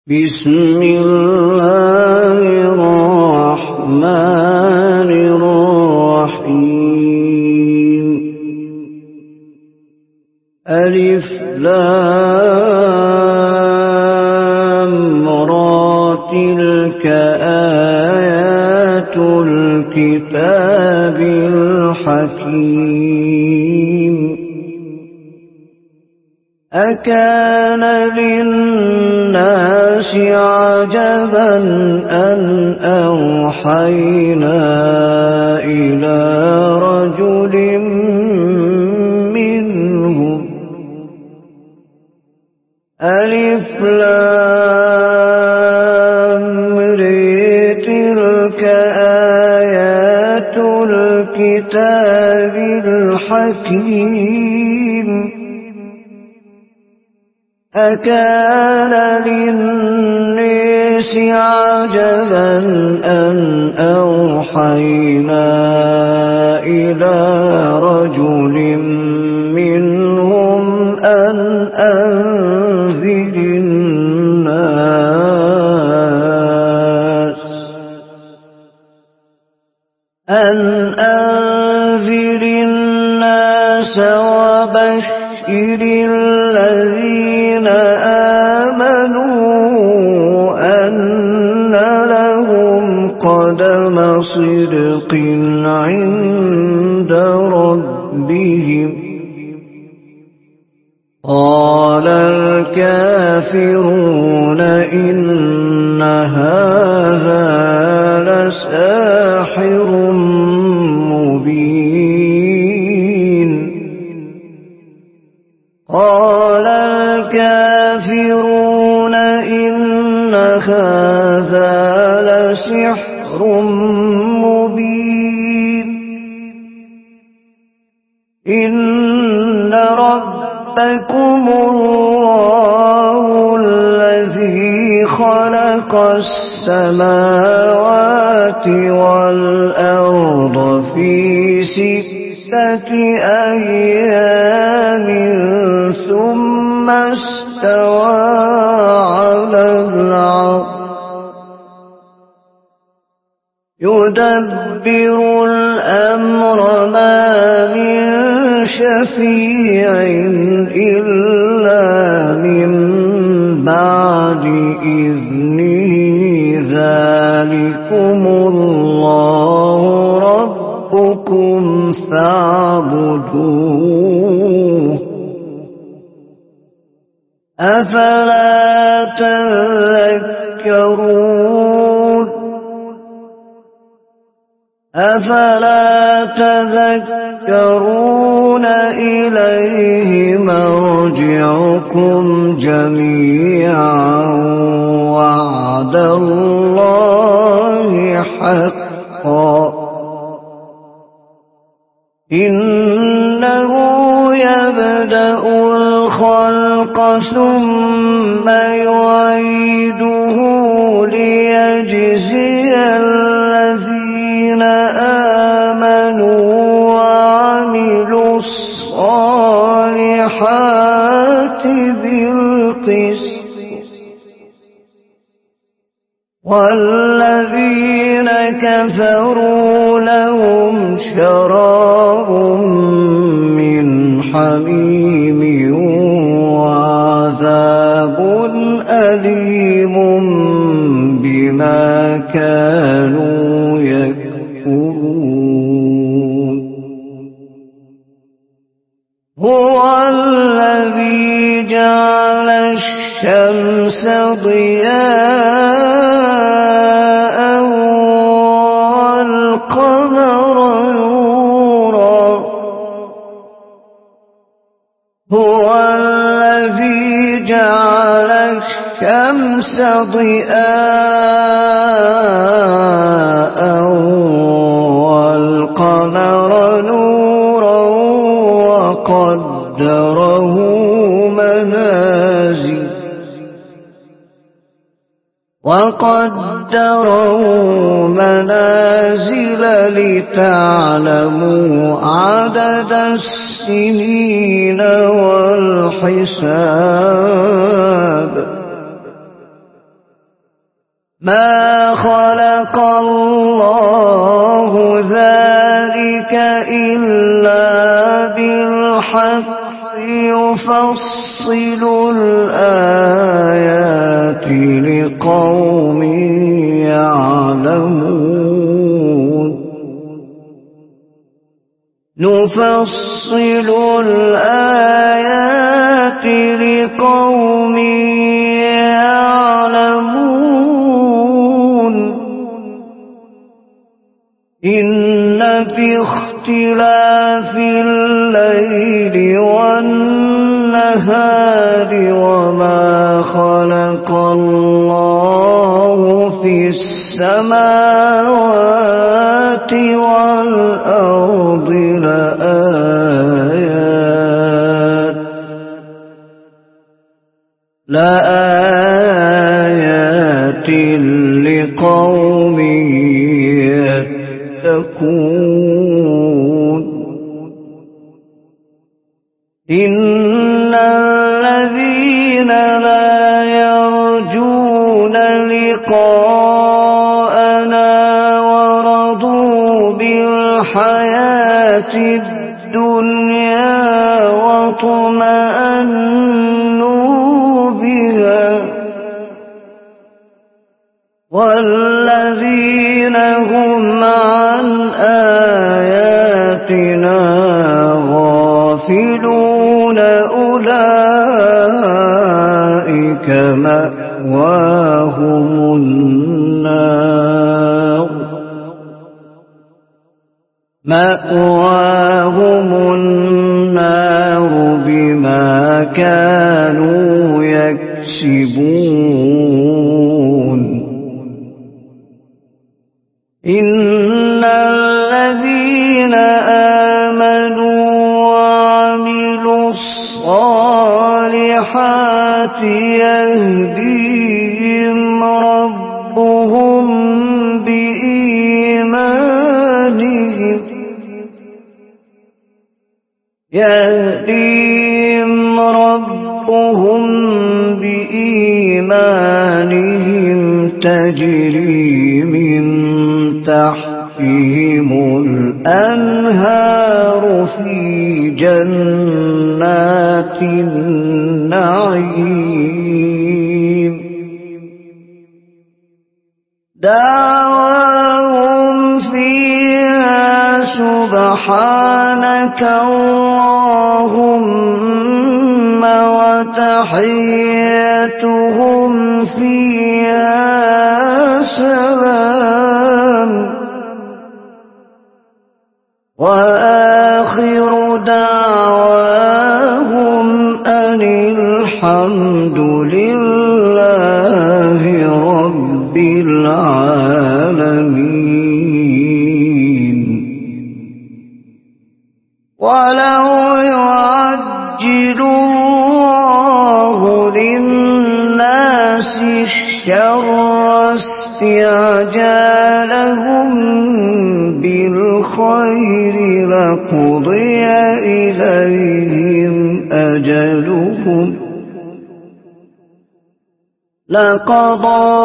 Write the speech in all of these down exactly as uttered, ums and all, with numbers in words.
بسم الله الرحمن الرحيم. ألف لام را تلك آيات الكتاب الحكيم. أكان للناس عجبا أن أوحينا إلى رجل منهم ألف لام ر تلك آيات الكتاب الحكيم. أكان للناس عجبا أن أوحينا إلى رجل منهم أن أنذر الناس أن أنذر الناس وبشر الذين آمنوا أن لهم قدم صدق عند ربهم. قال الكافرون إن هذا لساحر مبين. قال الكافرون إن هذا لسحر مبين. إن ربكم الله الذي خلق السماوات والأرض في ستة أيام ثم استوى على العرش يدبر الأمر ما من شفيع إلا من بعد إذنه. ذلكم الله ربكم فاعبدوه أفلا تذكرون أفلا تذكرون إليه مرجعكم جميعا وعد الله حقا. إنه يبدأ الخلق ثم يعيده ليجزي الذين آمنوا وعملوا الصالحات بالقسط والذين كفروا لهم شراب من حميم وعذاب أليم بما كانوا يكفرون. هو الذي جعل الشمس ضياء والقمر نورا. هو الذي جعل الشمس ضياء والقمر نورا وقدره منازل وقدره منازل لتعلموا عدد السنين والحساب ما خلق الله ذلك إلا بالحق يفصل الآيات لقوم يعلمون نفصل الآيات لقوم يعلمون إن في اختلاف الليل والنهار وما خلق الله في السماوات والأرض لآيات لآيات لقوم يتقون إن الذين لا يرجون لقاءنا ورضوا بالحياة الدنيا واطمأنوا بها والذين هم عن آياتنا غافلون أولئك مأواهم النار مأواهم النار بما كانوا يكسبون إن الذين آمنوا وعملوا الصالحات يهديهم ربهم بإيمانهم يهديهم ربهم بإيمانهم تجري من تحتهم الأنهار في جنات النعيم دعواهم فيها سبحانك اللهم وتحيتهم فيها سلام وآخر دعواهم أن الحمد لله رب العالمين ولو يعجل الله للناس الشر استعجالهم بالخير لقضي إليهم أجلهم لقضى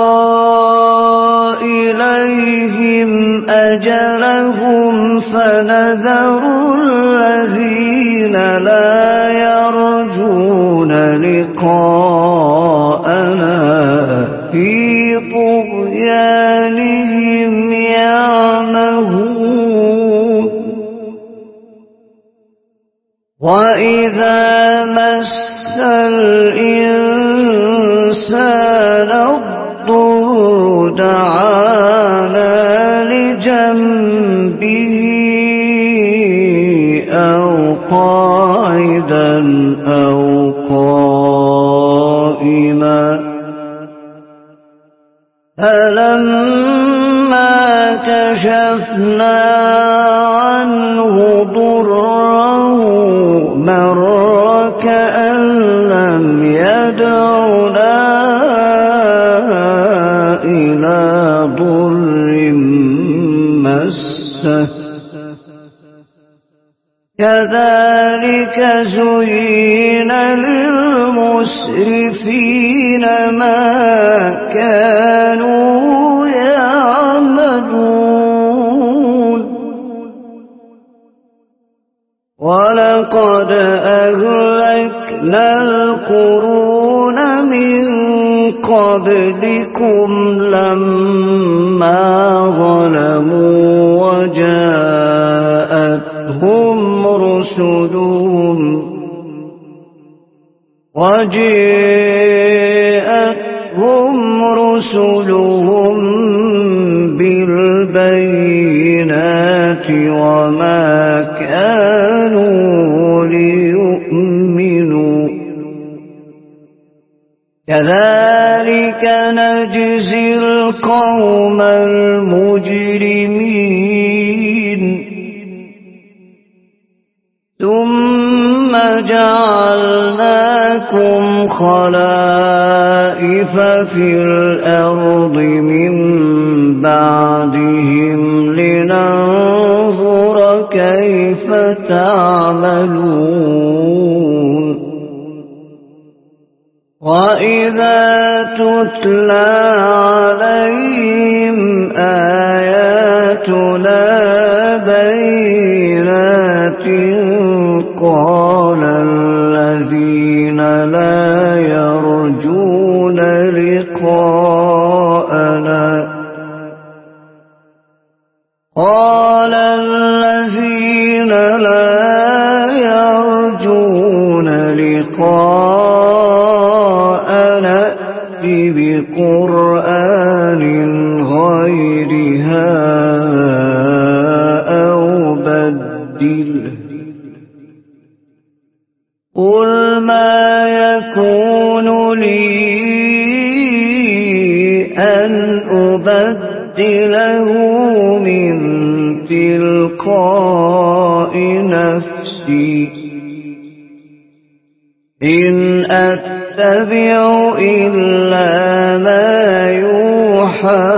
إليهم أجلهم فنذر الذين لا يرجون لقاءنا في طغيانهم يعمهون وإذا مس الإنسان الضر دعانا لجنبه أو قاعدا أو قائما فلما كشفنا عنه ضره مر كأن لم يدعنا إلى ضر مسه كذلك زين للمسرفين ما كانوا ولقد أهلكنا القرون من قبلكم لما ظلموا وجاءتهم رسلهم وجاءتهم رسلهم بالبينات وما كانوا ليؤمنوا كذلك نجزي القوم المجرمين ثم جعلناكم خلائف في الأرض من بعدهم لننظر كيف تعملون وإذا تتلى عليهم آياتنا بينات قال الذين لا يرجون لقاءنا قال الذين لا يرجون لقاءنا ائت بقرآن غير هذا أو بدله قل ما يكون لي أن أبدله من تلقاء نفسي إن أتبع إلا ما يوحى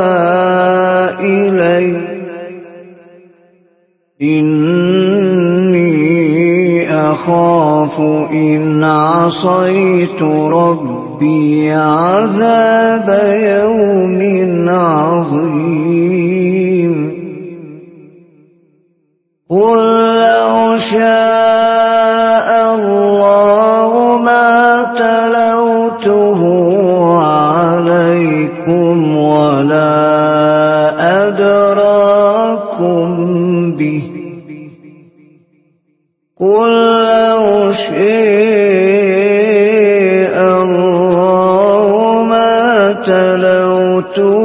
إلي إني أخاف إن عصيت ربي عذاب يوم عظيم قل لو شاء الله ما تلوته عليكم ولا أدراكم به قل لو شاء الله ما تلوته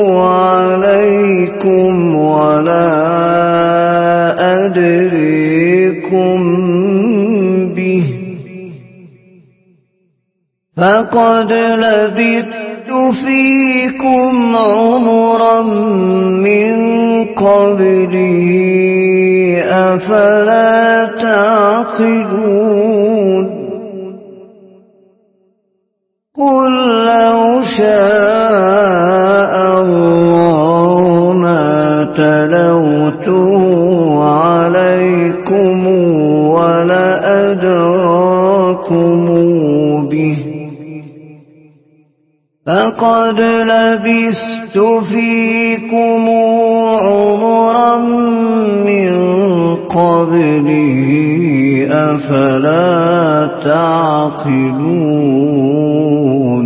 عليكم ولا أدريكم به فقد لبثت فيكم عمرا من قبله أفلا تعقلون قل لو شاء الله ما تلوته عليكم ولا أدراكم به فقد لبثت فيكم عمرا من قبله أفلا تعقلون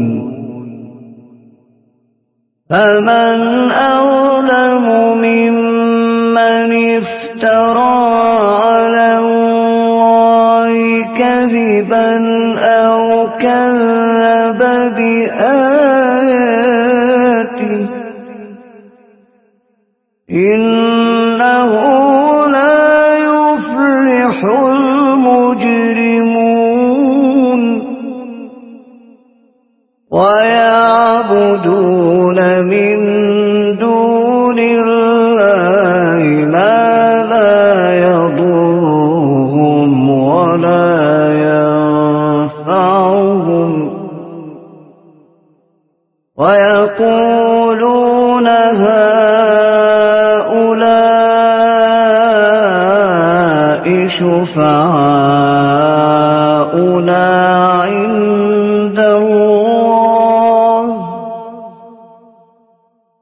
فمن أظلم ممن افترى على الله كذبا أو كذب بآياته إنه لا يفلح المجرمون ويعبدون من دون الله ما لا يضرهم ولا ينفعهم ويقولون هؤلاء شفعاؤنا عند الله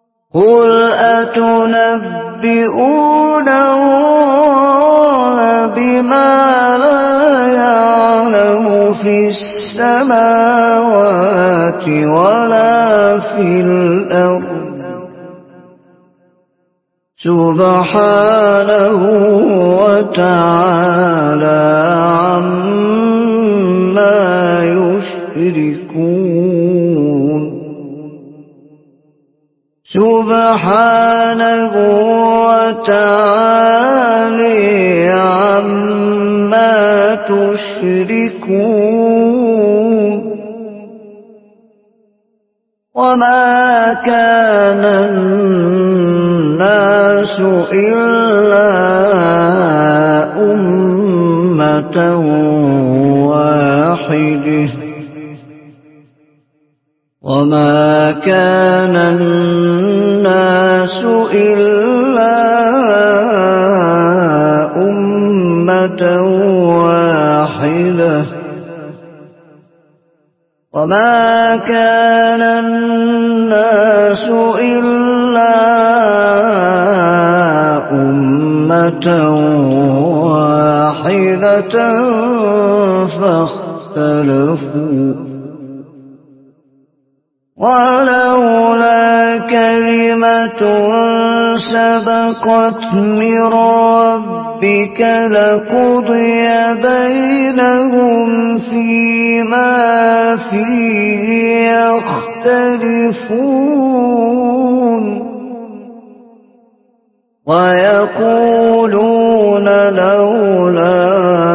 قل أتنبئون الله بما لا يعلم في السماوات ولا في الأرض سبحانه وتعالى عما يشركون سبحانه وتعالى عما تشركون وما كان الناس إلا أمة واحدة وما كان الناس إلا أمة واحدة وما كان الناس إلا أمة واحدة فاختلفوا ولولا كلمة سبقت من ربك لقضي بينهم فيما فيه يختلفون ويقولون لولا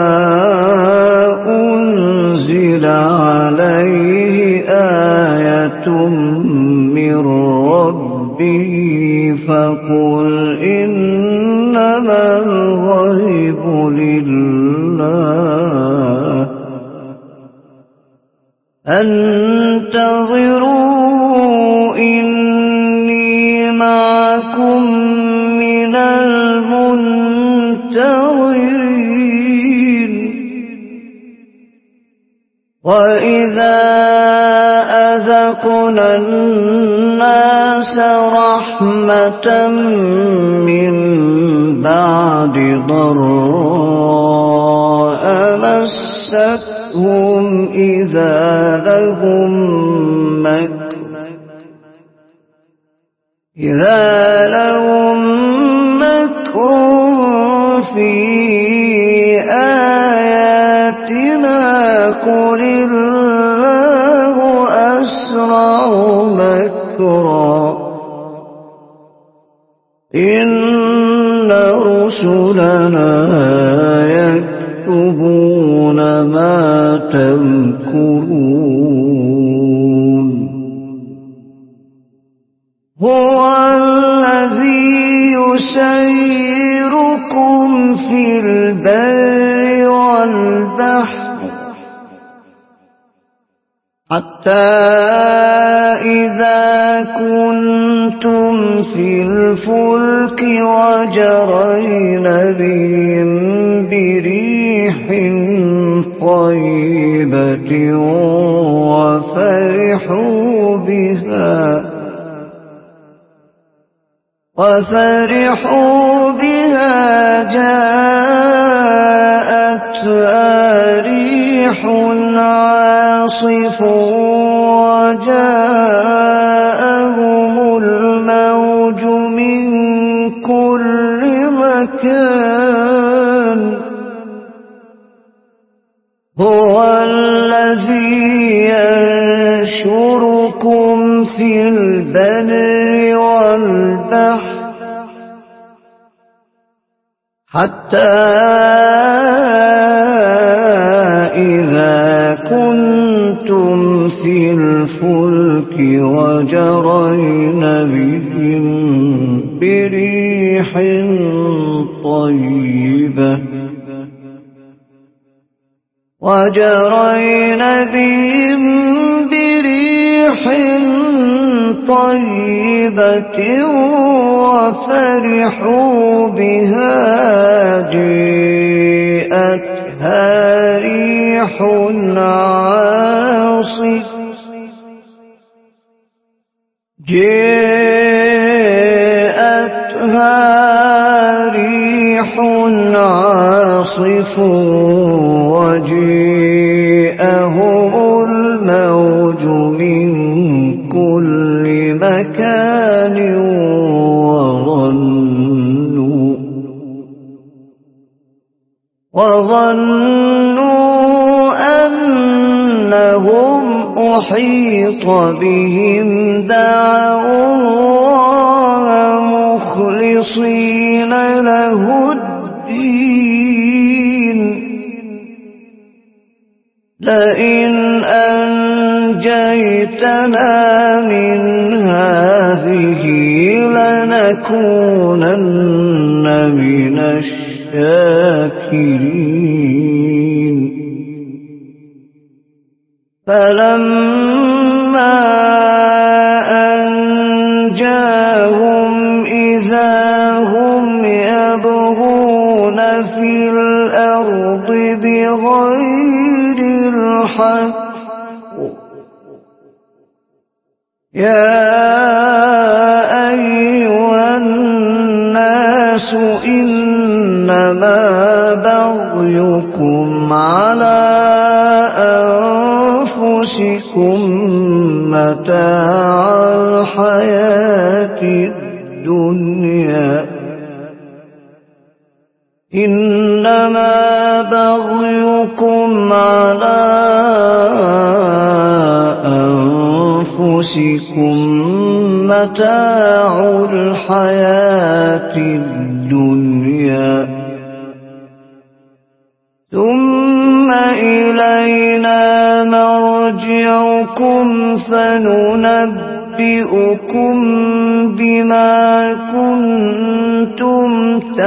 أنزل عليه آية من ربه فقل إنما الغيب لله انتظروا إني معكم من المنتظرين وإذا أذقنا الناس رحمة من بعد ضراء مستهم إذا لهم مكر إذا لهم مكر في آياتنا قل الله أسرع مكرا إن رسلنا يكتبون ما تمكرون هو الذي يسيركم في البر والبحر حتى إذا كنتم في الفلك وجرين بهم بريح طيبة وفرحوا بها وفرحوا بها جاءتها ريح عاصف وجاءهم الموج من كل مكان هو الذي ينشركم في البر والبحر حتى إذا كنتم في الفلك وجرين بهم بريح طيبة وجرين بهم بريح طيبة وفرحوا بها جاءتها ريح عاصف جاءتها ريح عاصف عاصف وجيءهم الموج من كل مكان وظنوا وظنوا أنهم أحيط بهم دعوا الله مخلصين له الدين لئن أنجيتنا من هذه لنكونن من الشاكرين فلما أنجاهم إذا هم يبغون في الأرض بغير الحق يا أيها الناس إنما بغيكم على أنفسكم متاع الحياة الدنيا إنما بغيكم على أنفسكم متاع الحياة الدنيا ثم إلينا مرجعكم فننبئكم بما كنتم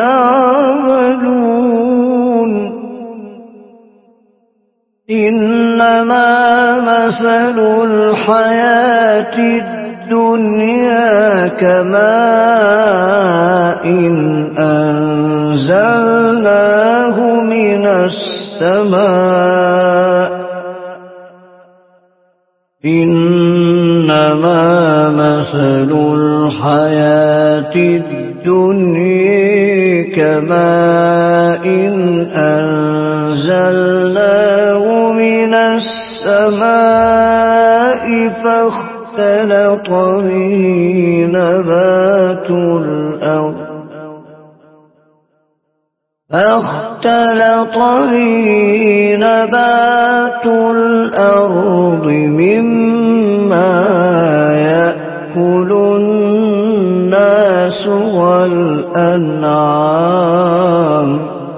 تعملون إنما مثل الحياة الدنيا كماء أنزلناه من السماء إنما مثل الحياة الدنيا كماء أنزلناه من السماء فاختلط به نبات الأرض فاختلط به نبات الأرض مما يأكل الناس والأنعام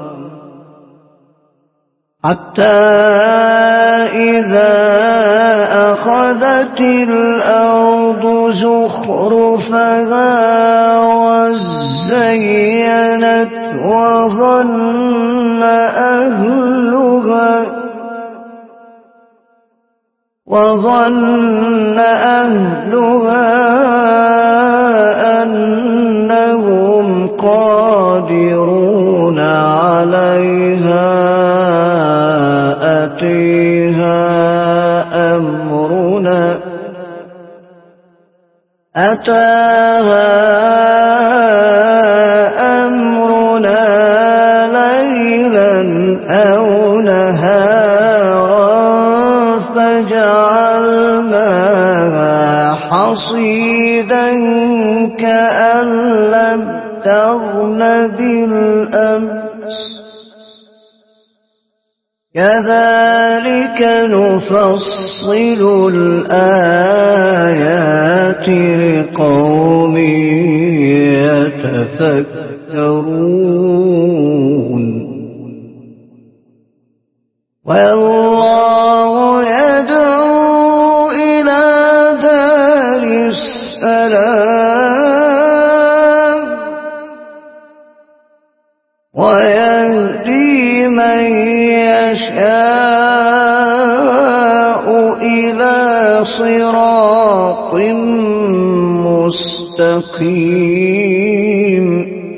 حتى إذا أخذت الأرض زخرفها وزينت وظن أهلها وظن أهلها أنهم قادرون عليها أتيها أمرنا أتاها أمرنا ليلا أو نهارا فجعلناها حصيدا كأن لم تغن بالأمس كذلك نفصل الآيات لقوم يتفكرون والله يدعو إلى دار السلام ويهدي من يشاء إلى صراط مستقيم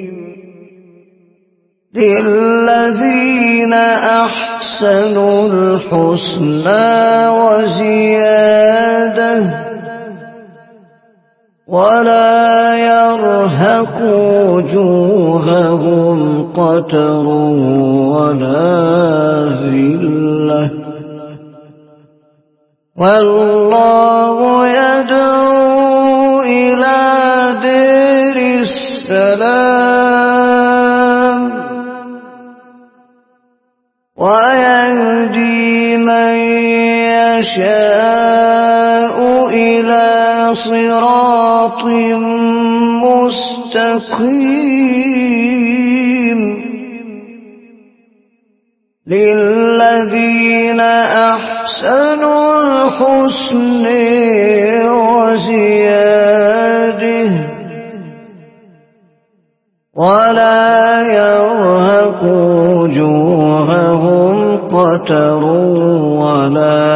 للذين أحسنوا الحسنى وزيادة ولا يرهق وجوههم قتر ولا ذلة والله يدعو إلى دار السلام ويهدي من يشاء إلى صراط مستقيم للذين أحسنوا الحسن وزيادة ولا يرهق وجوههم قتر ولا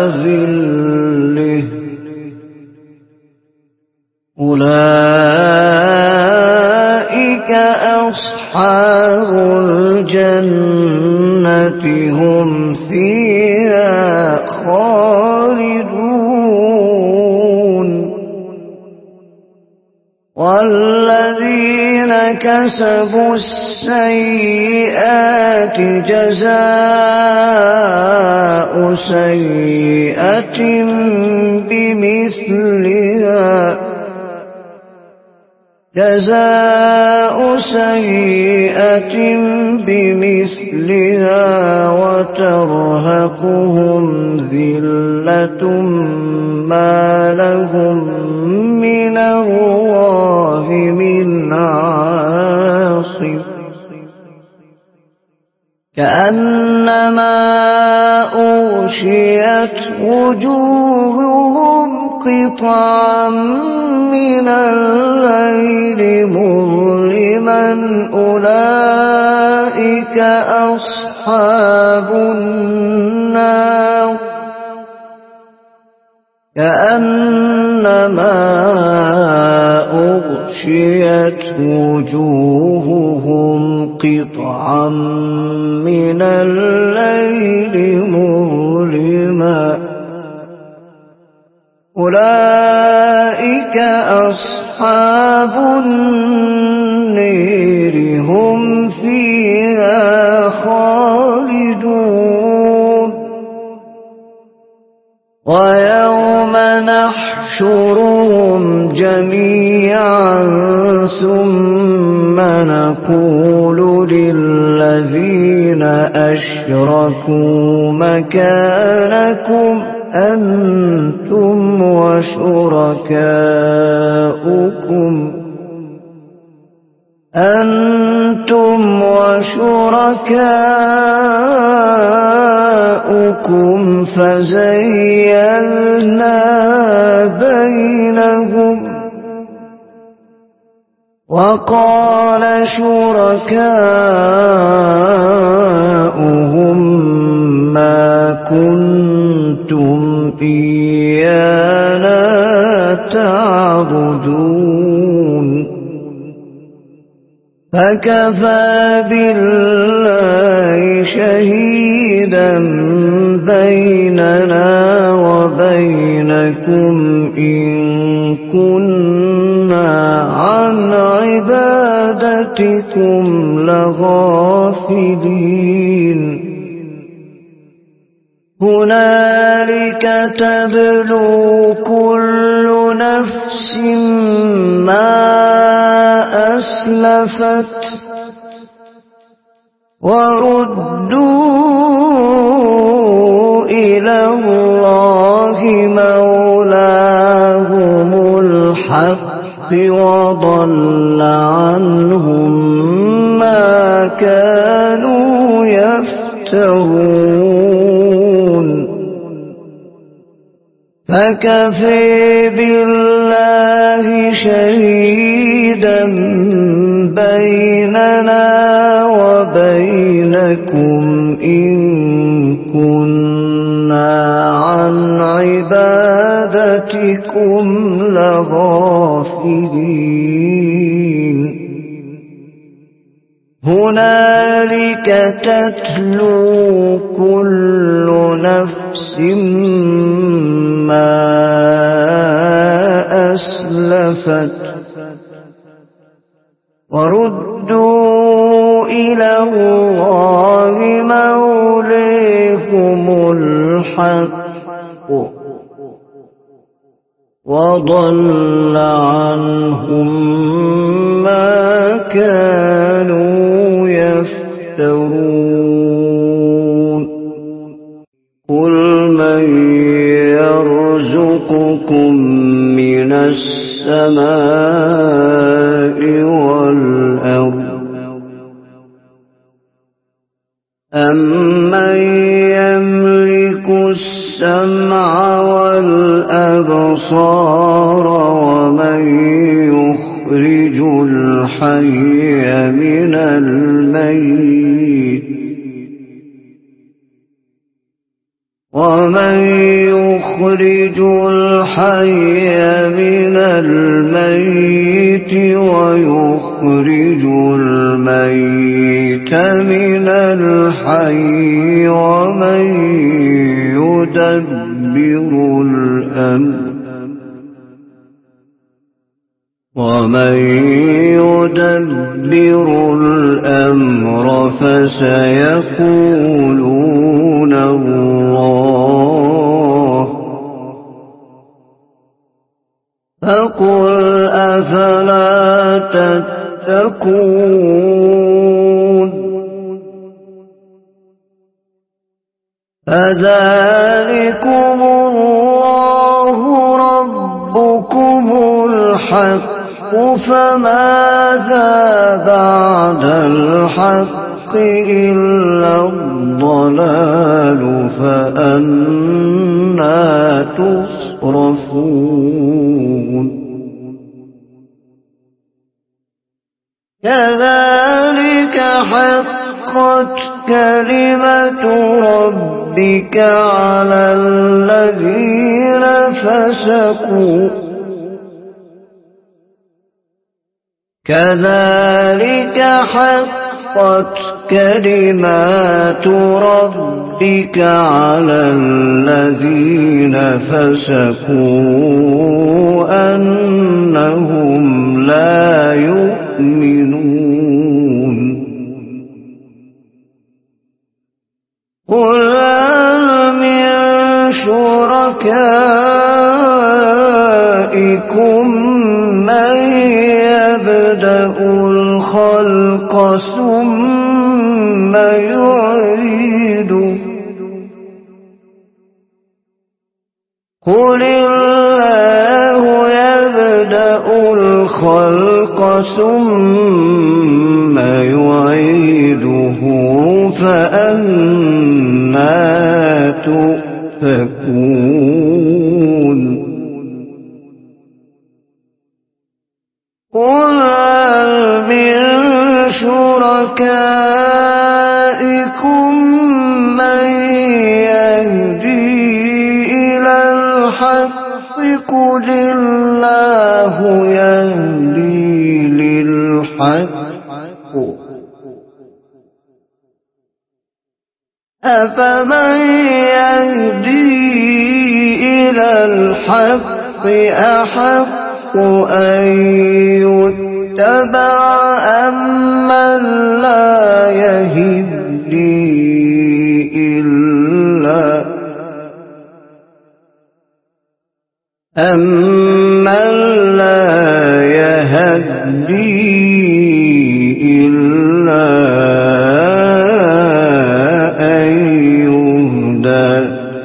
ذلة أولئك أصحاب الجنة هم فيها خالدون والذين كسبوا السيئات جزاء سيئة بمثلها جزاء سيئة بمثلها وترهقهم ذلة ما لهم من الله من عاصم كأنما أغشيت وجوههم قطعا من الليل مظلما أولئك أصحاب النار كأنما أغشيت وجوههم قطعا من الليل مظلما أولئك أصحاب النار هم فيها خالدون ويوم نحشرهم جميعا ثم نقول للذين أشركوا مكانكم أنتم وشركاؤكم أنتم وشركاؤكم فزيّلنا بينهم وقال شركاؤهم ما كنتم إيانا تعبدون فكفى بالله شهيدا بيننا وبينكم إن كنا عن عبادتكم لغافلين هنالك تبلو كل نفس ما أسلفت وردوا إلى الله مولاهم الحق وضل عنهم ما كانوا يفترون فكفى بالله شهيدا بيننا وبينكم إن كنا عن عبادتكم لغافلين هنالك تتلو كل نفس ما أسلفت وردوا إلى الله مولاهم الحق وضل عنهم ما كانوا يفترون قل من يرزقكم من السماء والأرض أمن يملك السمع والأبصار ومن يخرج الحي من الميت ومن يخرج الحي من الميت ويخرج الميت من الحي ومن يدبر الأمر ومن يدبر الأمر فسيقولون الله فقل أفلا تتقون فذلكم الله ربكم الحق فماذا بعد الحق إلا الضلال فأنى تصرفون كذلك حقت كلمة ربك على الذين فسقوا كذلك حقت كلمات ربك على الذين فسقوا أنهم لا يؤمنون قل هل من شركائكم من يبدأ الخلق ثم يعيده قل الله يبدأ الخلق ثم يعيده فأنى تؤفكون قل هل من شركائكم من يهدي إلى الحق قل الله يهدي للحق أفمن يهدي إلى الحق أحق أن يتبع أمن لا يهدي إلا أمن لا يهدي إلا أن يهدى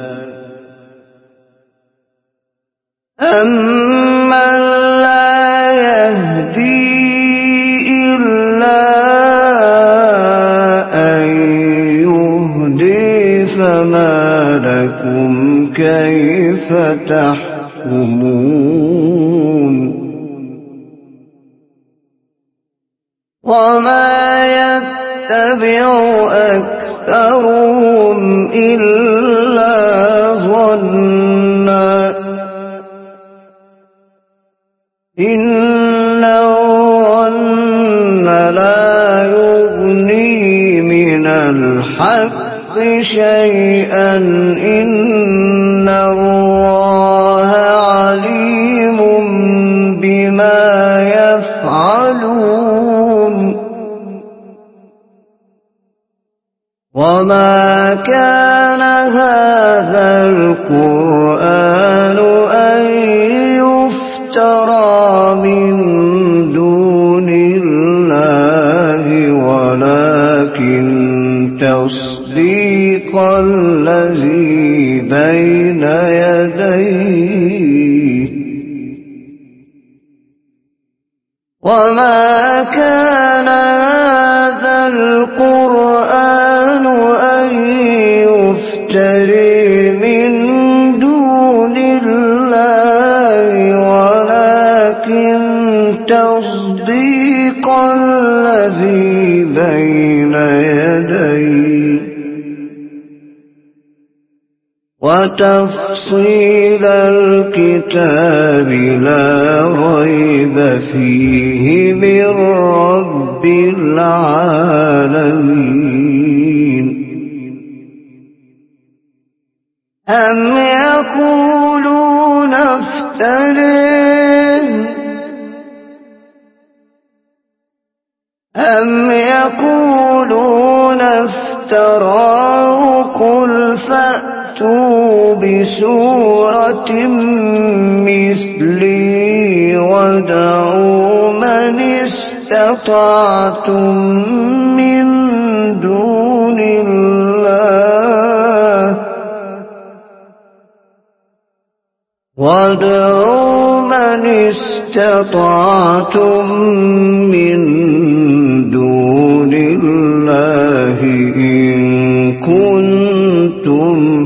أمن كيف تحكمون وما يتبع أكثرهم إلا ظنا إن الظن لا يغني من الحق شيئا إن الله عليم ما يفعلون وما كان هذا القرآن أن يفترى من دون الله ولكن تصديق الذي بين يديه وما كان هذا القرآن أن يفتري من دون الله ولكن تصديق الذي بين يديه وتفصيل الكتاب لا ريب فيه من رب العالمين أم يقولون افتريه أم يقولون افتراه قل فأتوا بسورة مثلي ودعوا من استطعتم من دون الله وادعوا من استطعتم من دون الله إن كنتم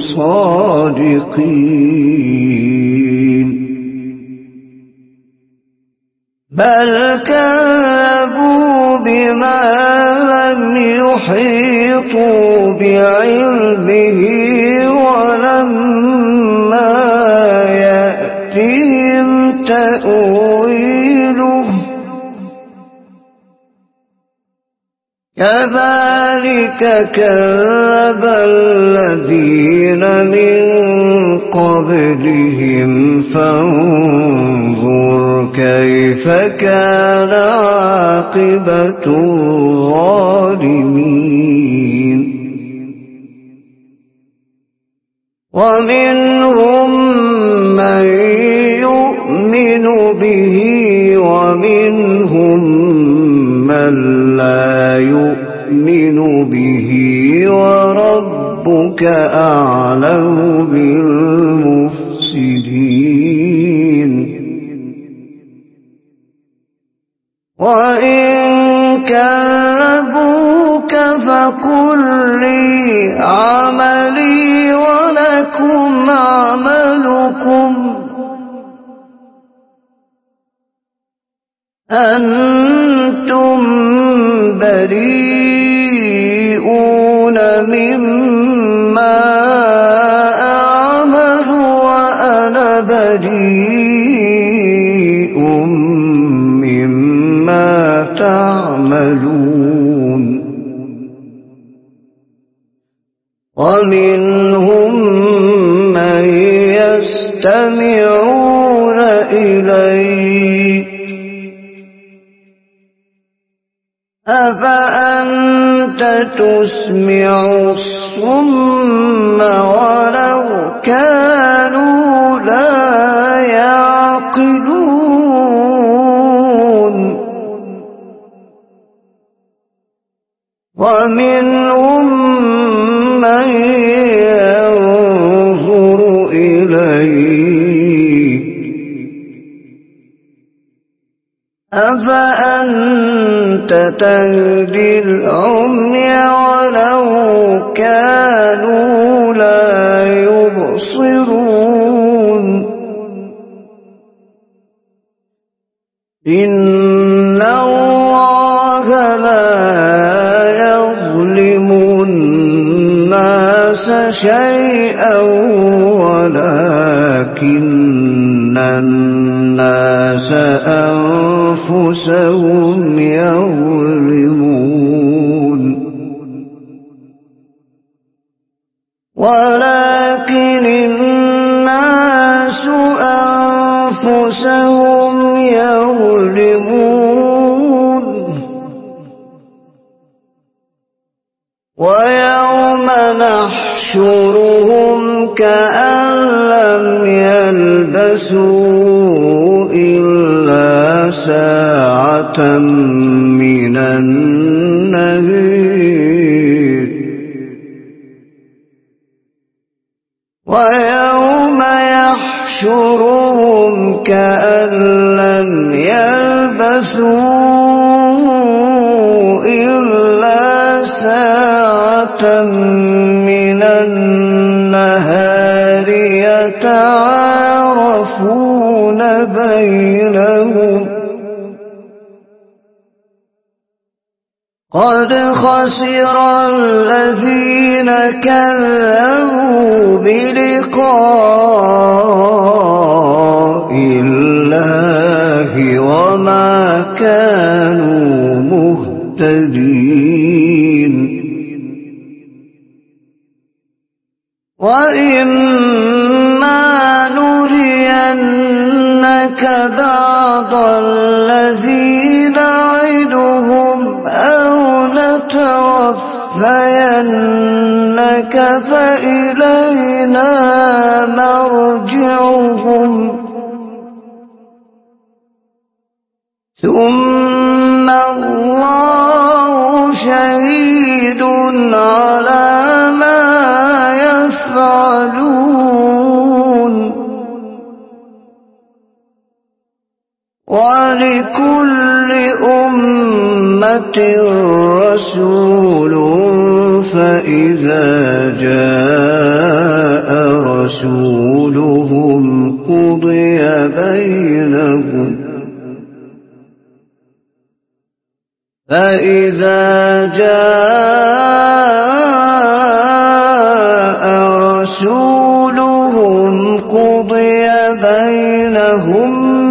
صادقين بل كذبوا بما لم يحيطوا بعلمه ولما يأتهم تأويله كذلك كذب الذين من قبلهم فانظر كيف كان عاقبة الظالمين ومنهم من يؤمن به ومنهم من لا يؤمن به وربك أعلم بالمفسدين وإن كذبوك فقل لي عملي ولكم عملكم أنتم بريئون مما أعمل وأنا بريء مما تعملون ومنهم من يستمعون إليك أفأنت تسمع الصم ولو كانوا لا يعقلون ومنهم من ينظر إليك أفأنت تهدي العمي ولو كانوا لا يبصرون إن الله لا يظلم الناس شيئا ولكن الناس أنفسهم يظلمون ولكن الناس أنفسهم يظلمون كأن لم يلبثوا إلا ساعة من النهار ويوم يحشرهم كأن لم يلبثوا إلا ساعة من النهار يتعارفون بينهم قد خسر الذين كذبوا بلقاء الله وما كانوا مهتدين وإما نرينك بعض الذي نعدهم أو نتوفينك فإلينا مرجعهم ثم الله شهيد على ما يفعلون ولكل أمة رسول فإذا جاء رسولهم قضي بينهم فإذا جاء رسولهم قضي بينهم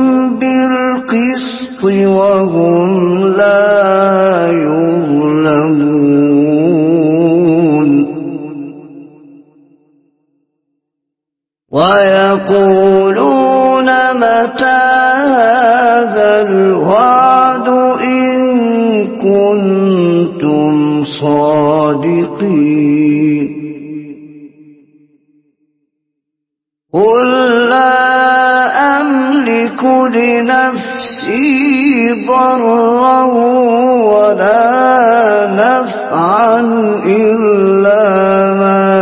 بالقسط وهم لا يظلمون ويقولون متى هذا الوعد إن كنتم صادقين قل لا أملك لنفسي ضرا ولا نفعا إلا ما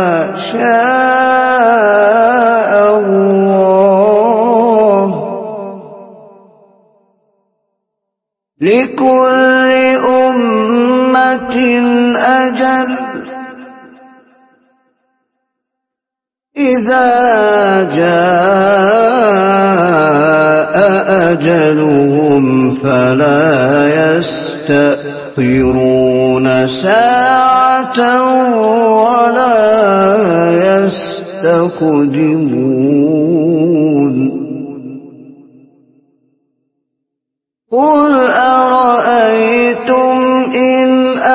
شاء الله لكل أمة أجل إذا جاء أجلهم فلا يستأخرون ساعة ولا يستقدمون قل أرأيتم إن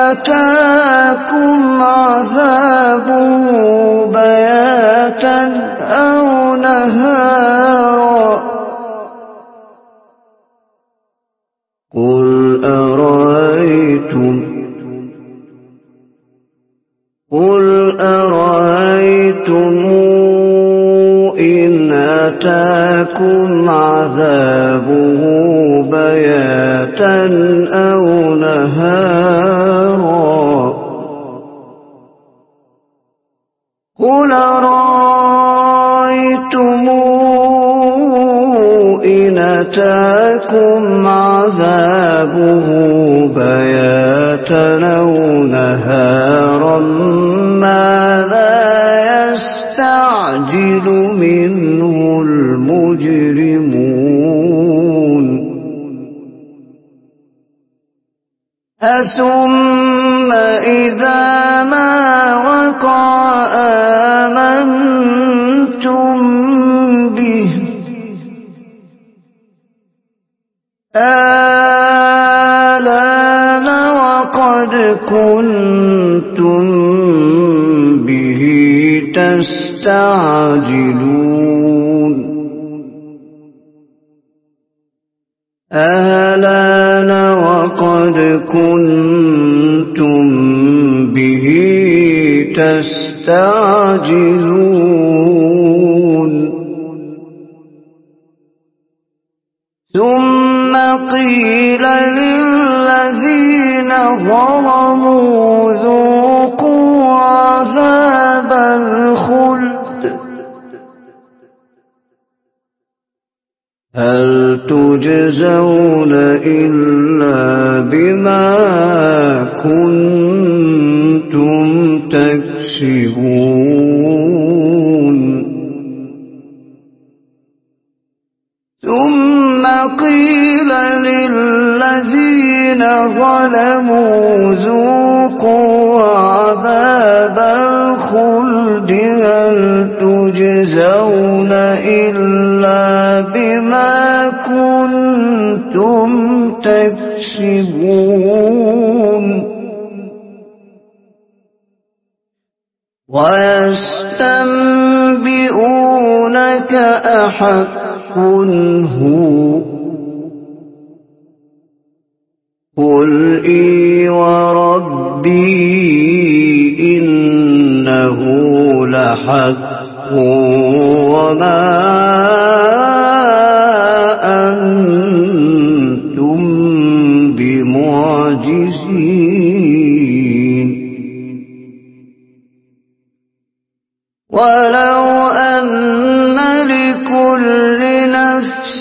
أتاكم عذابه بياتا أو نهارا قل أرأيتم قل أرأيتم إن أتاكم عذابه بياتا أو نهارا قل أرأيتم إن أتاكم عذابه بياتا أو نهارا ماذا يستعجل منه المجرمون أثم إذا ما وقع آمنتم به آلان وقد كنتم به تستعجلون آلان وقد كنتم به تستعجلون قيل للذين ظلموا ذوقوا عذاب الخلد هل تجزون إلا بما كنتم تكسبون ثم قيل للذين ظلموا ذوقوا عذاب الخلد هل تجزون إلا بما كنتم تكسبون ويستنبئونك أحق هو قل إي وربي إنه لحق وما أنتم بمعجزين ولو أن لكل نفس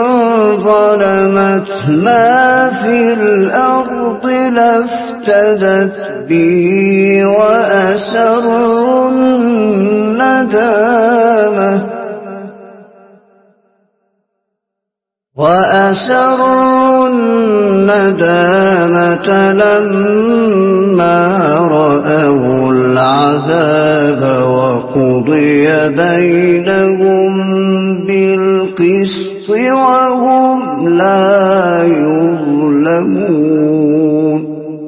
ظلمت ما في الأرض لافتدت به وأسروا الندامة وأسروا الندامة لما رأوا العذاب وقضي بينهم بالقسط وهم لا يظلمون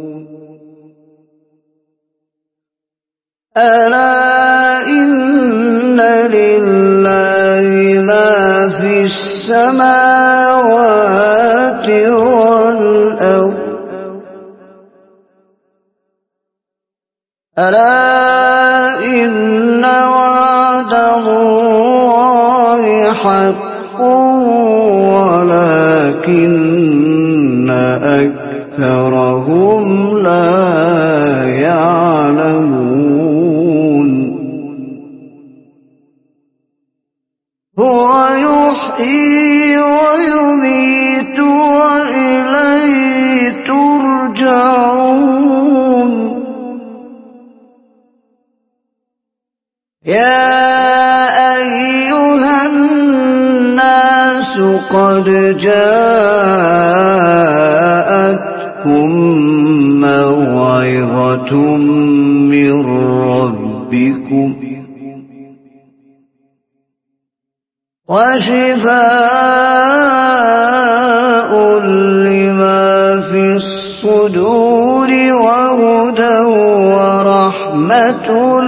ألا إن لله ما في السماوات والأرض ألا إن وعد الله حق ولكن أكثرهم لا يعلمون هو يحيي ويميت وإليه ترجعون يا أيها الناس قد جاءتكم موعظة من ربكم وشفاء لما في الصدور وهدى ورحمة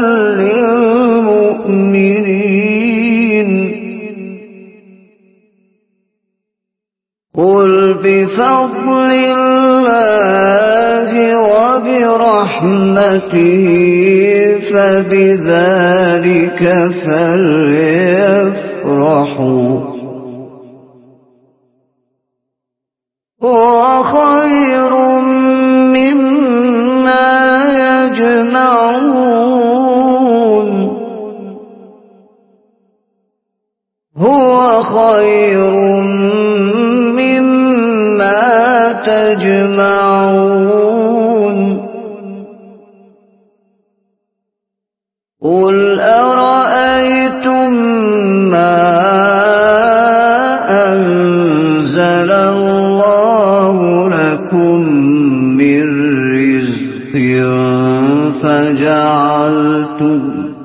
للمؤمنين قل بفضل الله وبرحمته فبذلك فليفرحوا هو خير مما يجمعون هو خير مما تجمعون قل أرأيتم ما أنزل الله لكم من رزق فجعلتم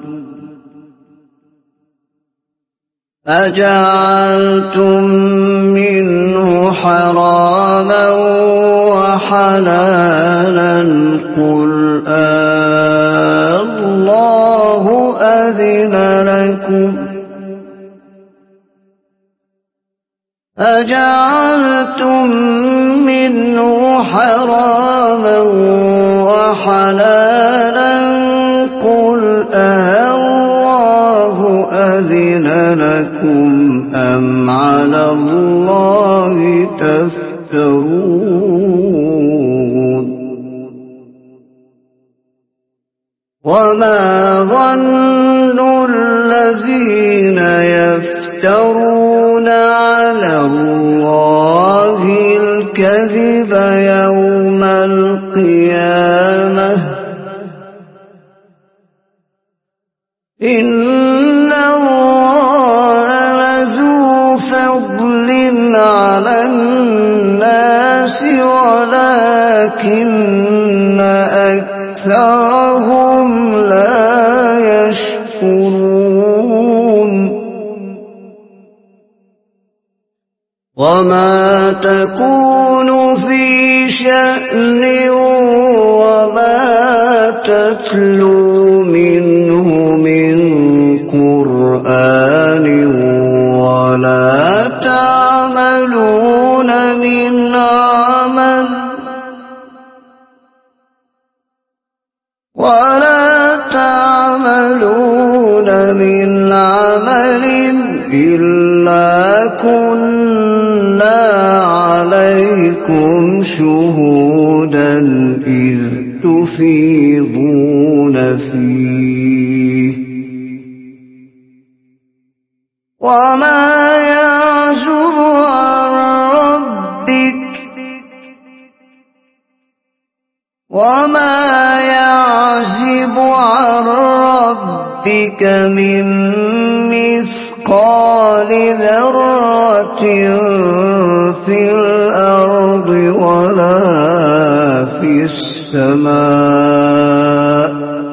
فجعلتم منه حراما وحلالا قل الله أذن لكم أجعلتم منه حراما وحلالا قل الله أذن لكم أم على الله تفترون يفترون وما ظن الذين يفترون على الله الكذب يوم القيامة إن الله لذو فضل على الناس ولكن أكثرهم لا يشكرون وما تكون في شأن وما تتلو منه من قرآن ولا تعملون من عمل ولا تعملون من عمل إلا كنا عليكم شهودا إذ تفيضون فيه وما يعزب عن ربك وما يعزب عن ربك من مثقال ذرة في الأرض ولا في السماء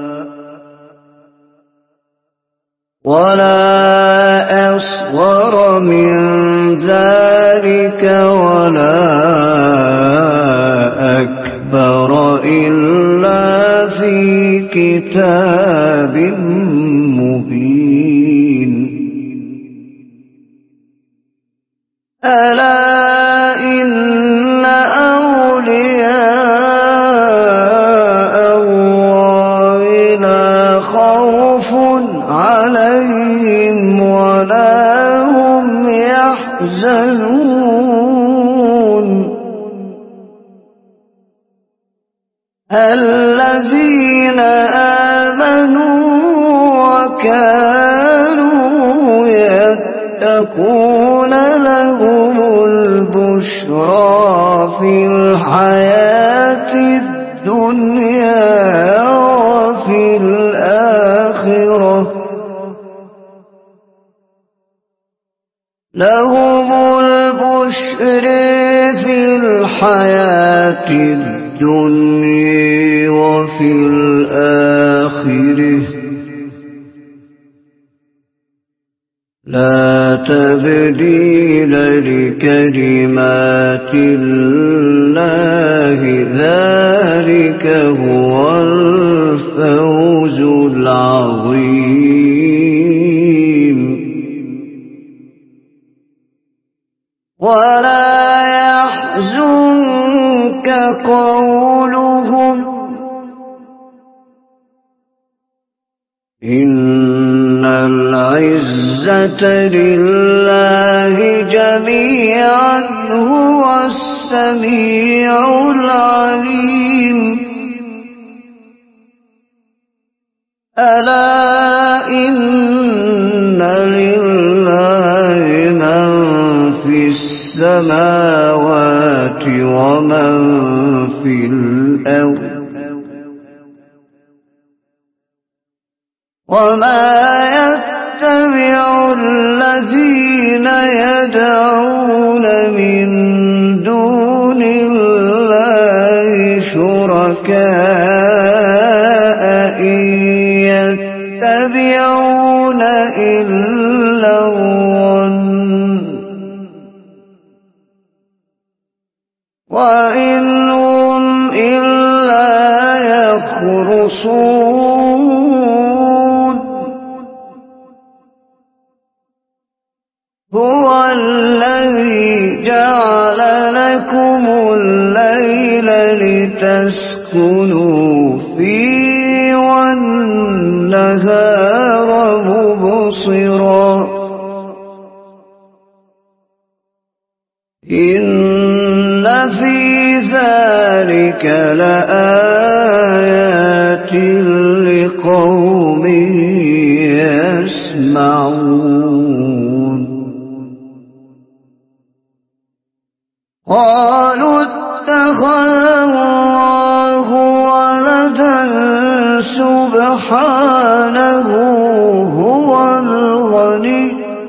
ولا أصغر من ذلك ولا أكبر إلا في كتاب مبين ألا إن أولياء الله لا خوف عليهم ولا هم يحزنون الذين آمنوا وكانوا يتقون لهم البشرى في الحياة الدنيا وفي الآخرة لهم البشر في الحياة الدنيا وفي الآخرة لا تبديل لكلمات الله ذلك هو الفوز العظيم ولا يحزنك قولهم إن العزة لله جميعا هو السميع العليم ألا إن لله من في السماوات ومن في الأرض وما يتبع الذين يدعون من دون الله شركاء إن يتبعون إلا الظن وإن هم إلا يخرصون هو الذي جعل لكم الليل لتسكنوا فيه والنهار مبصرا إن في ذلك لآيات لقوم يسمعون قالوا اتخذ الله ولدا سبحانه هو الغني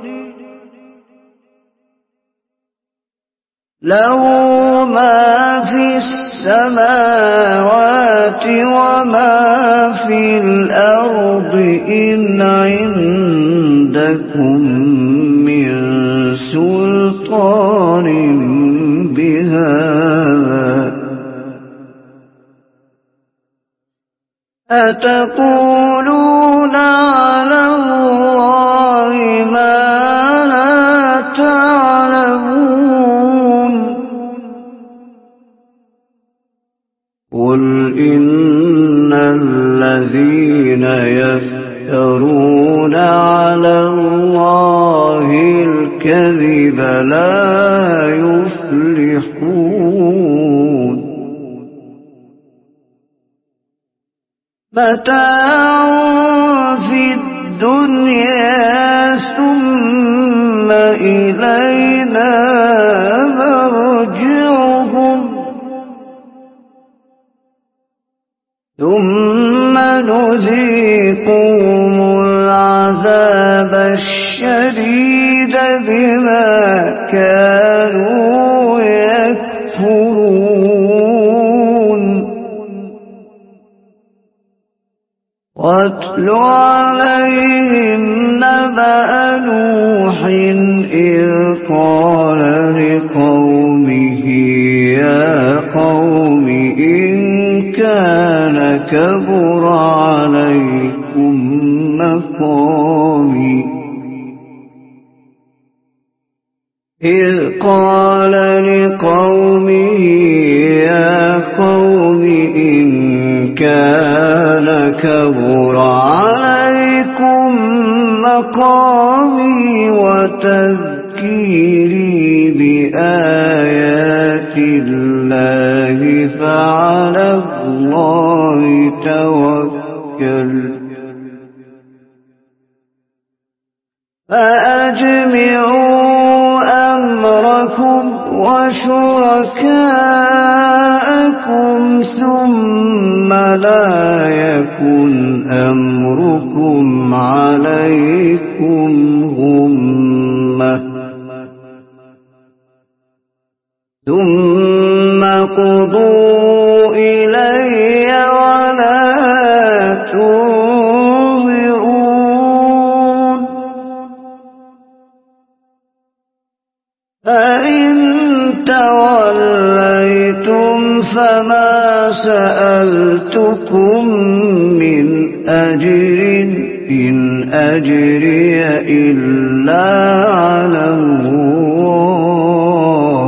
له ما في السماوات وما في الأرض إن عندكم من سلطان بهذا أتقولون على الله ما لا تعلمون قل إن الذين يفترون على الله الكذب لا يفلحون متاع في الدنيا ثم إلينا مرجعهم ثم نذيقهم العذاب الشديد بما كانوا يكفرون واتل عليهم نبأ نوح إذ قال لقومه يا قوم إن كان كبر عليكم مقامي إذ قال لقومه يا قوم إن كان كبر عليكم مقامي وتذكيري بآيات الله فعلى الله توكل فأجمعوا أمركم وشركاءكم ثم لا يكن أمركم عليكم غمة ثم قضوا إلي ولا تنظرون فإن توليتم فما سألتكم من أجر إن أجري إلا على الله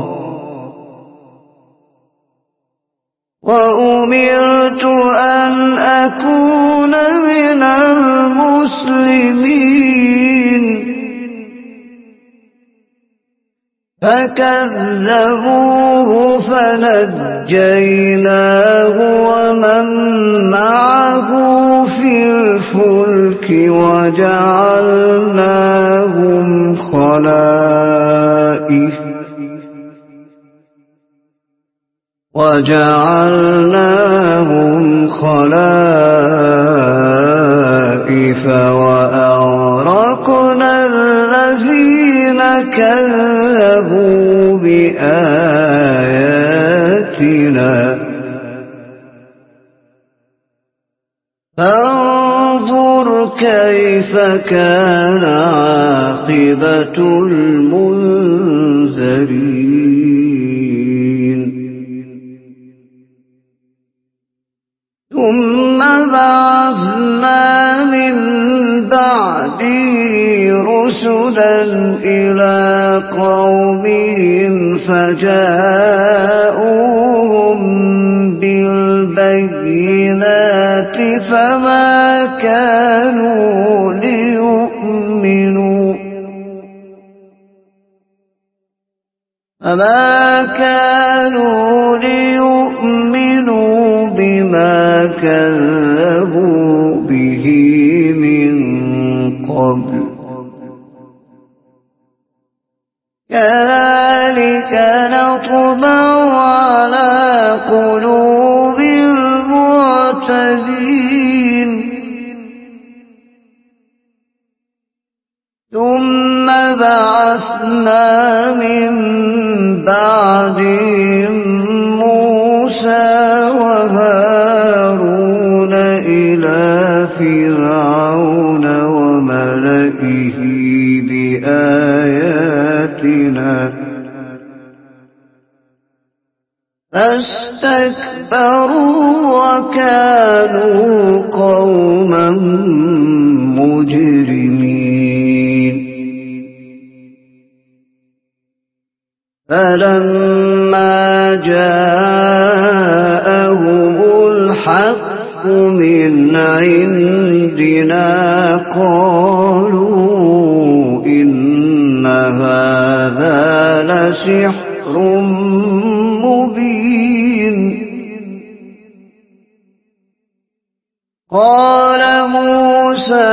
وأمرت أن أكون من المسلمين فكذبوه فنجيناه ومن معه في الفلك وجعلناهم خلائف وجعلناهم خلائف وأغرقنا الذين كذبوا بآياتنا فانظر كيف كان عاقبة المنذرين ثم بعثنا من بعده رسلا إلى قومهم فجاءوهم بالبينات فما كانوا ليؤمنوا فما كانوا بعثنا من بعدهم موسى وهارون إلى فرعون وملئه بآياتنا فاستكبروا وكانوا قوما مجرمين فلما جاءهم الحق من عندنا قالوا إن هذا لسحر مبين قال موسى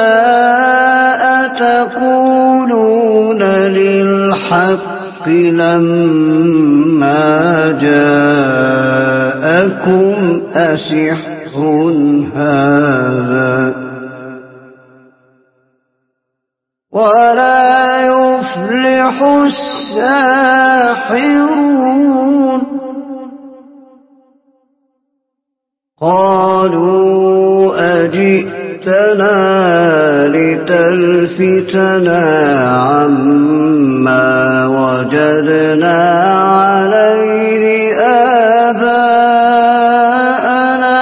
أتقولون للحق لما جاءكم أسحر هذا ولا يفلح الساحرون قالوا أجئتنا لتلفتنا عما وجدنا عليه آباءنا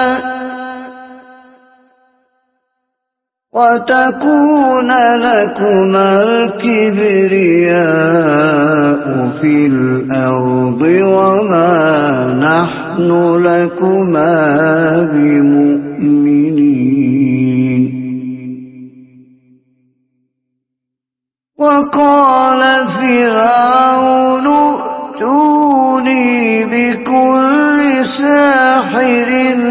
وتكون لكما الكبرياء في الأرض وما نحن لكما بمؤمنين وقال فرعون ائتوني بكل ساحر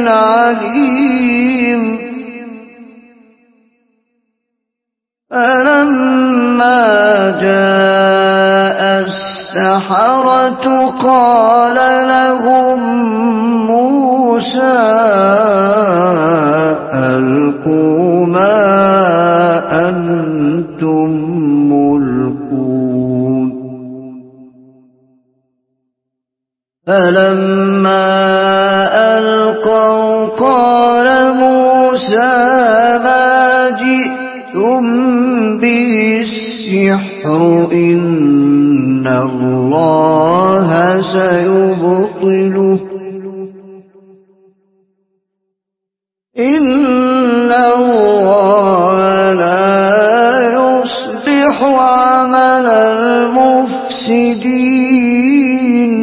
عليم فلما جاء السحرة قال لهم موسى ألقوا ما أنتم ملقون فلما ألقوا قال موسى ما جئتم به السحر إن الله سيبطله إن الله لا يصلح عمل المفسدين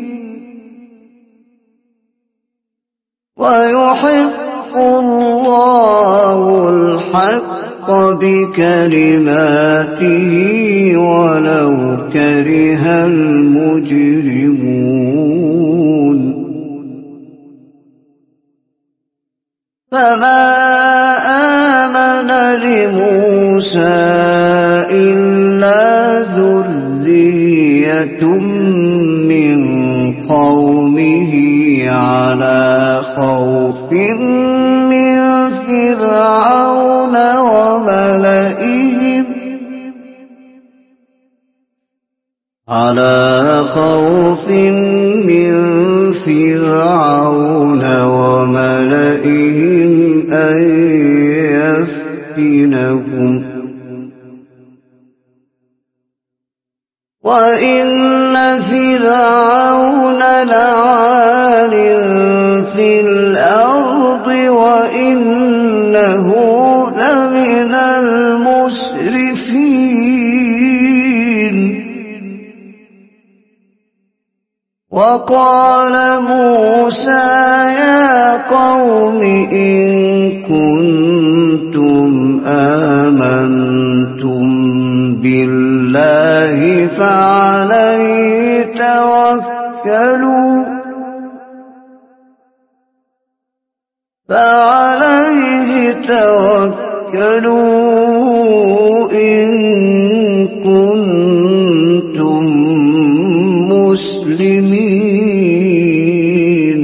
ويحق الله الحق بكلماته ولو كره المجرمون فما آمن لموسى إلا ذرية من قومه على خوف من فرعون وملئهم على خوف من فرعون وملئهم أن يفتنهم وإن فرعون لعال في الأرض وإنه لمن المسرفين وقال موسى يا قوم إن كنتم آمنتم بالله فعليه توكلوا فعليه توكلوا إن كنتم مسلمين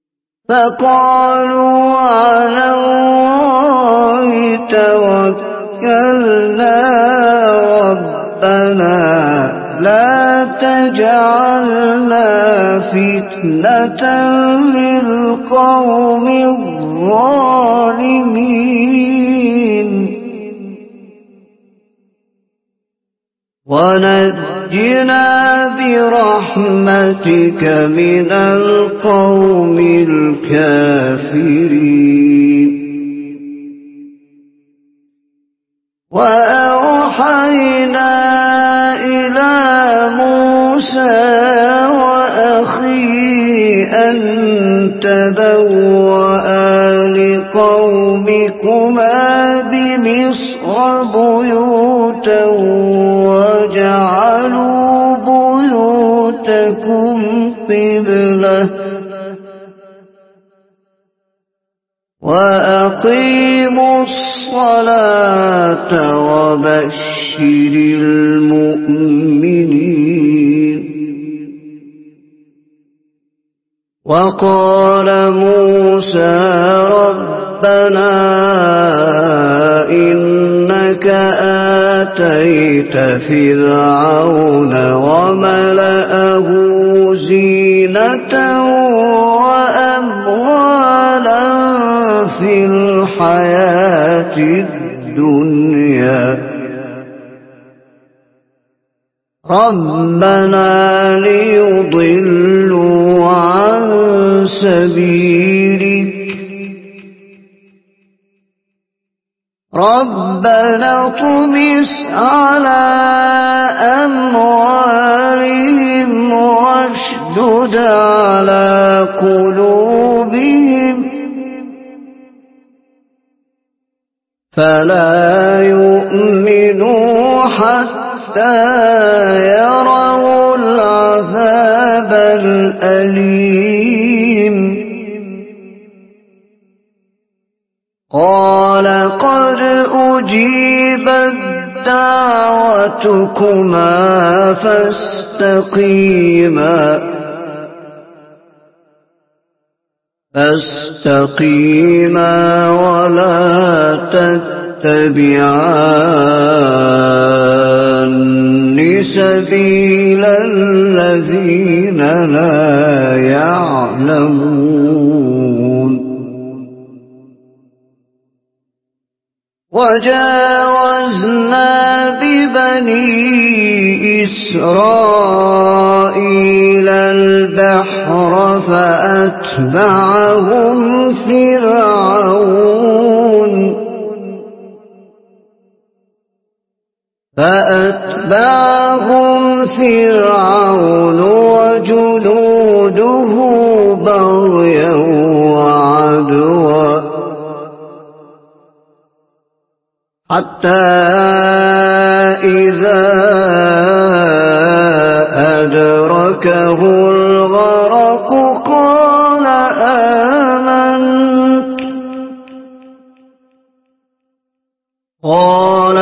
فقالوا على الله توكلنا ربنا لا تجعلنا فتنة للقوم الظالمين ونجنا برحمتك من القوم الكافرين. وأوحينا إلى موسى وأخيه أن تبوأ لقومكما بمصر بيوتا وجعلوا بيوتكم قبلة وأقيموا الصلاة وبشر المؤمنين. وقال موسى ربنا إنك آتيت فرعون وملأه زينة وأموالا في الحياة الدنيا ربنا ليضلوا عن سبيلك ربنا اطمس على أموالهم واشدد على قلوبهم فلا يؤمنوا حتى يروا العذاب الأليم. قال قد أجيبت دعوتكما فاستقيما فاستقيما ولا تتبعان سبيل الذين لا يعلمون. وجاوزنا ببني إسرائيل البحر فأتبعهم فرعون فأتبعهم فرعون وجنوده بغيا وعدوا حتى إذا أدركه الغرق قال آمنت قال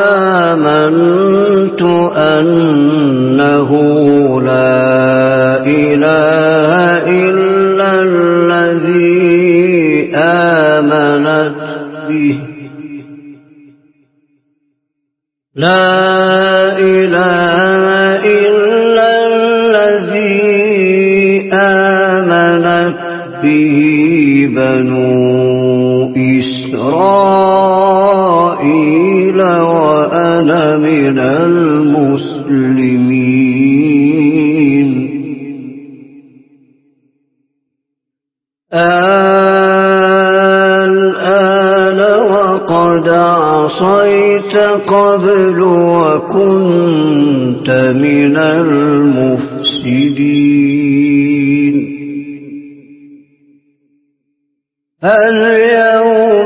آمنت أنه لا إله إلا الذي آمنت به لا إله إلا الذي آمنت به بنو إسرائيل وأنا من المسلمين. الآن وقد عصيت قبل وكنت من المفسدين. اليوم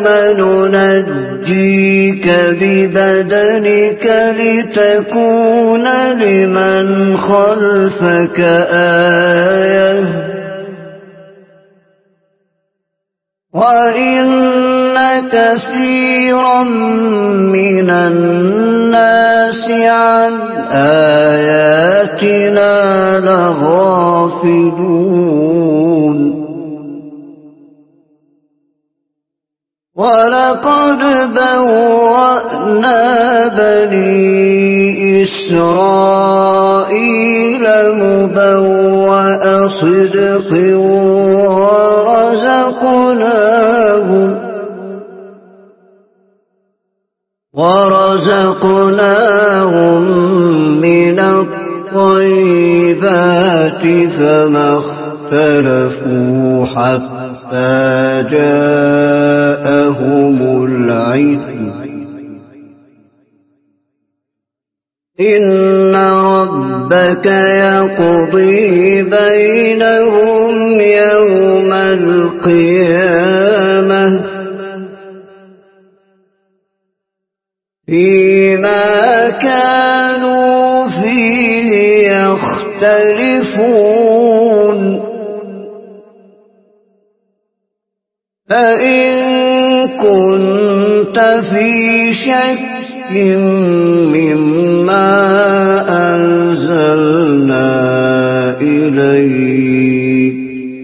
ننجيك ببدنك لتكون لمن خلفك آية وإن كثيرا من الناس عن آياتنا لغافلون. ولقد بوأنا بني إسرائيل مبوأ صدق ورزقناهم ورزقناهم من الطيبات فما اختلفوا حتى جاءهم العلم إن ربك يقضي بينهم يوم القيامة فيما كانوا فيه يختلفون فإن كنت في شك مما أنزلنا إليك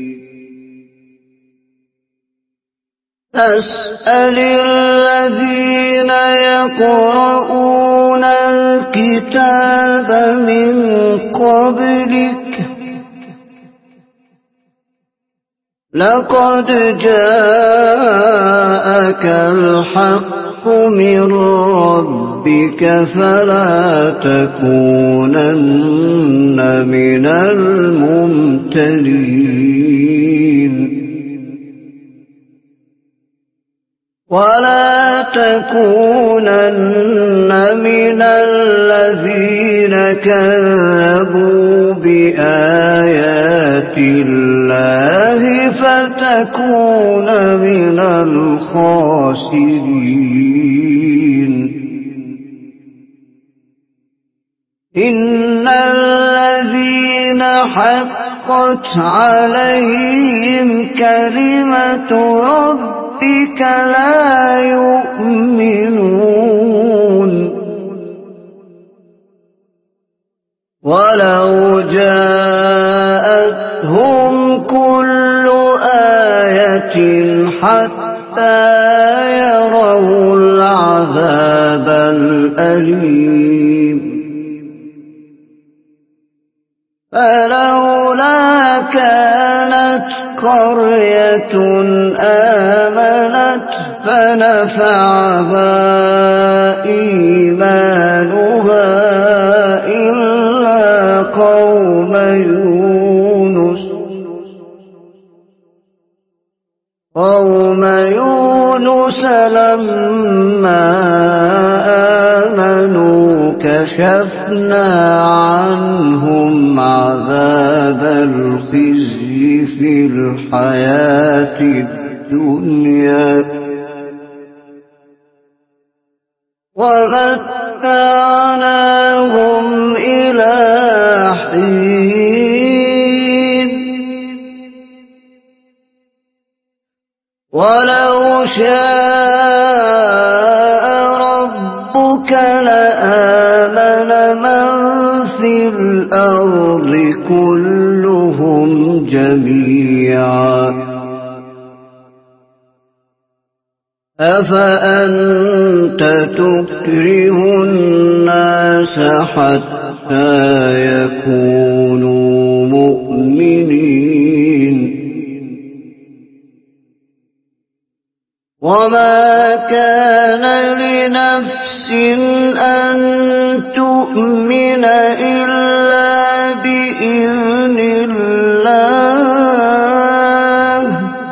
فاسأل الذين يقرؤون الكتاب من قبلك لقد جاءك الحق من ربك فلا تكونن من الممترين ولا تكونن من الذين كذبوا بآيات الله فتكون من الخاسرين إن الذين حقت عليهم كلمة ربك لا يؤمنون ولو جاءتهم كل آية حتى يروا العذاب الأليم فلولا كانت قرية آمنت فنفعها إيمانها إلا قوم يونس قوم يونس لما آمنوا كشفنا عنهم عذاب الخزي في الحياة الدنيا ومتعناهم إلى حين ولو شاء ربك لآمن من في الأرض كلهم جميعا أفأنت تكره الناس حتى يكونوا مؤمنين وما كان لنفس أن تؤمن إلا بإذن الله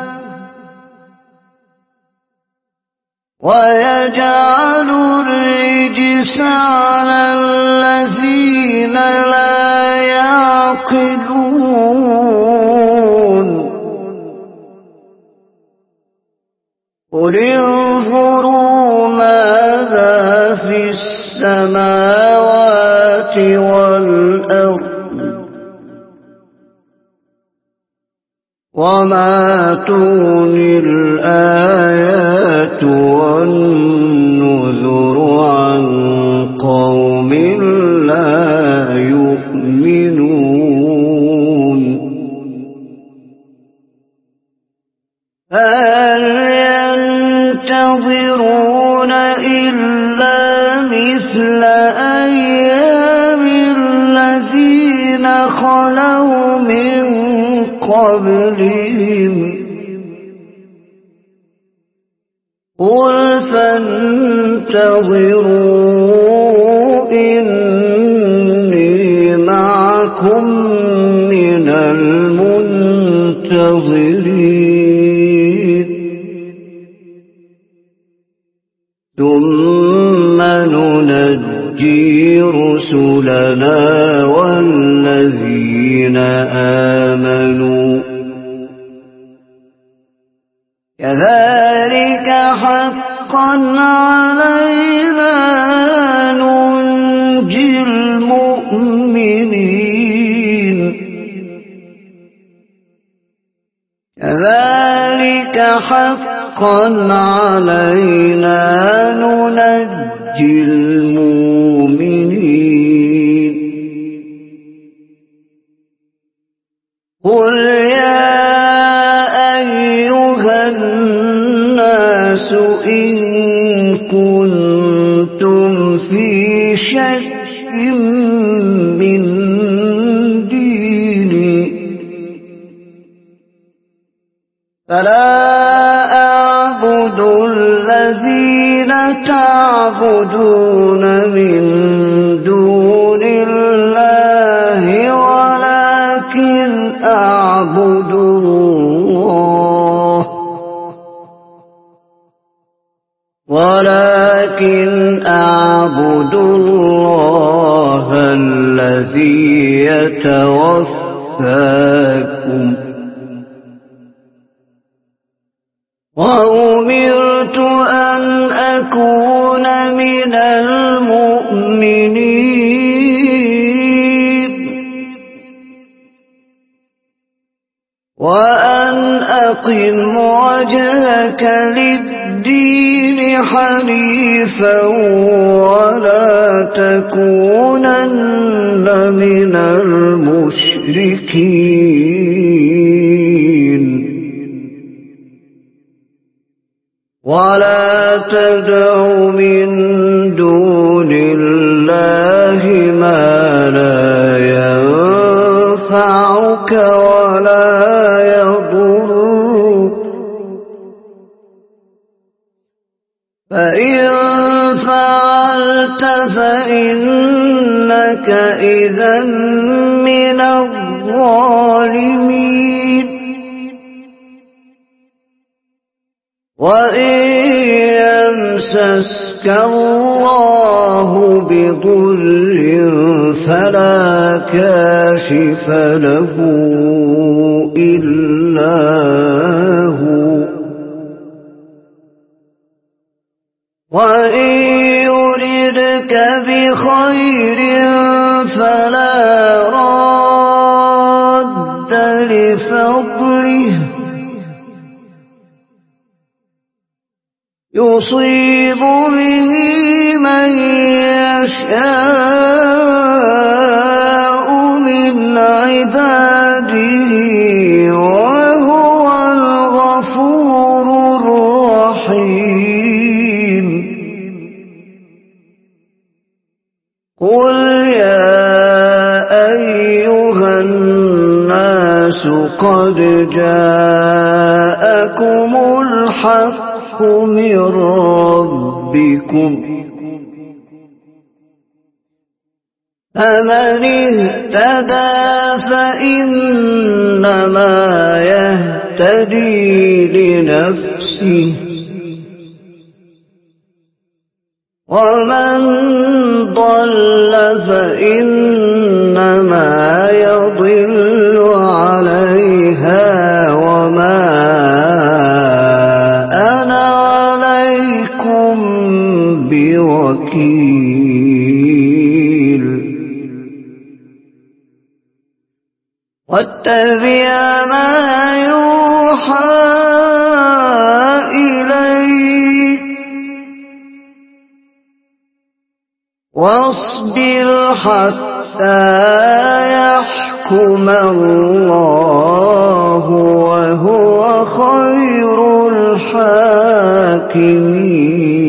ويجعل الرجس على الذين لا يعقلون قل انظروا ماذا في السماوات والأرض وما تغني الآيات والنذر عن قوم لا يؤمنون هل ينتهون ينتظرون إلا مثل أيام الذين خلوا من قبلهم قل فانتظروا إني معكم من المنتظرين ثم ننجي رسلنا والذين آمنوا كذلك حقا علينا ننجي المؤمنين كذلك حقا علينا ننجي المؤمنين قل يا الناس إن كنتم في شك من ديني فلا أعبد الذين تعبدون من دون الله ولكن أعبد الله ولكن أعبد الله الذي يتوفاكم وأمرت أن أكون من المؤمنين وأن أقم وجهك للدين حنيفا ولا تكونن من المشركين ولا تدع من دون الله ما لا ينفعك ولا يضرك فإن فعلت فإنك إذا من الظالمين وإن يمسسك الله بضر فلا كاشف له إلا هو وإن يردك بخير فلا راد لفضله يصيب به من يشاء من عباده وهو الغفور الرحيم قل يا أيها الناس قد جاءكم الحق من ربكم فمن اهتدى فإنما يهتدي لنفسه ومن ضل فإنما يضل عليها وما أنا عليكم بوكيل واتبع ما يوحى إليك واصبر حتى يحكم الله وهو خير الحاكمين الحاكمين